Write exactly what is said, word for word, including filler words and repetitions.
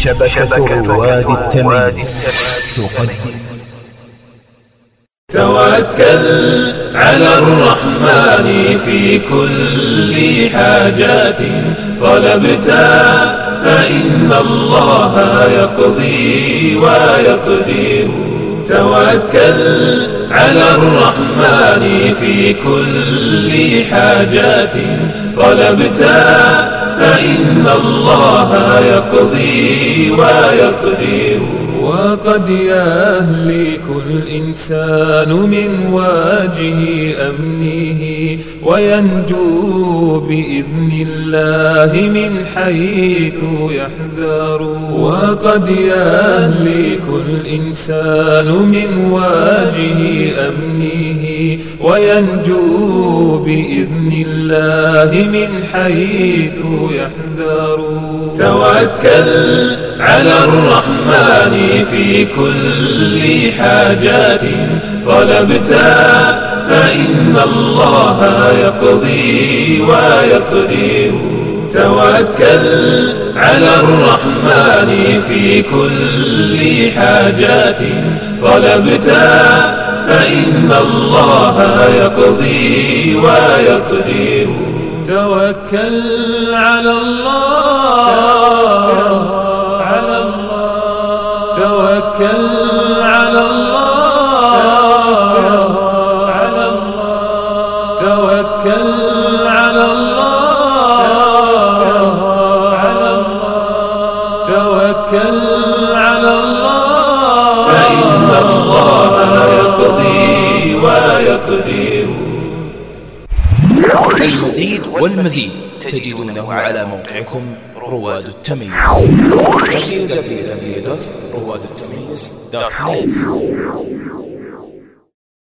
شبكة رواد التمييز تقدم. توكل على الرحمن في كل حاجات طلبتها، فإن الله يقضي ويقدر. توكل على الرحمن في كل حاجات طلبتها، فإن الله يقضي ويقدر. وقد يهلك الإنسان من واجه أمنه، وينجو بإذن الله من حيث يحذر. وقد يهلك الإنسان من واجه أمنه، وينجو بإذن الله من حيث يحذر. توكل على الرحمن في كل حاجات طلبتها، فإن الله يقضي ويقدر. توكل على الرحمن في كل حاجات طلبتها، فإن الله يقضي ويقدر. توكل على الله، على الله. توكل على الله، على الله. توكل على الله، على الله. توكل على الله، فإن الله يقضي ويقدر. المزيد والمزيد تجدونه على موقعكم رواد التمييز دبليو دبليو دبليو دوت رواد التمييز دوت نت.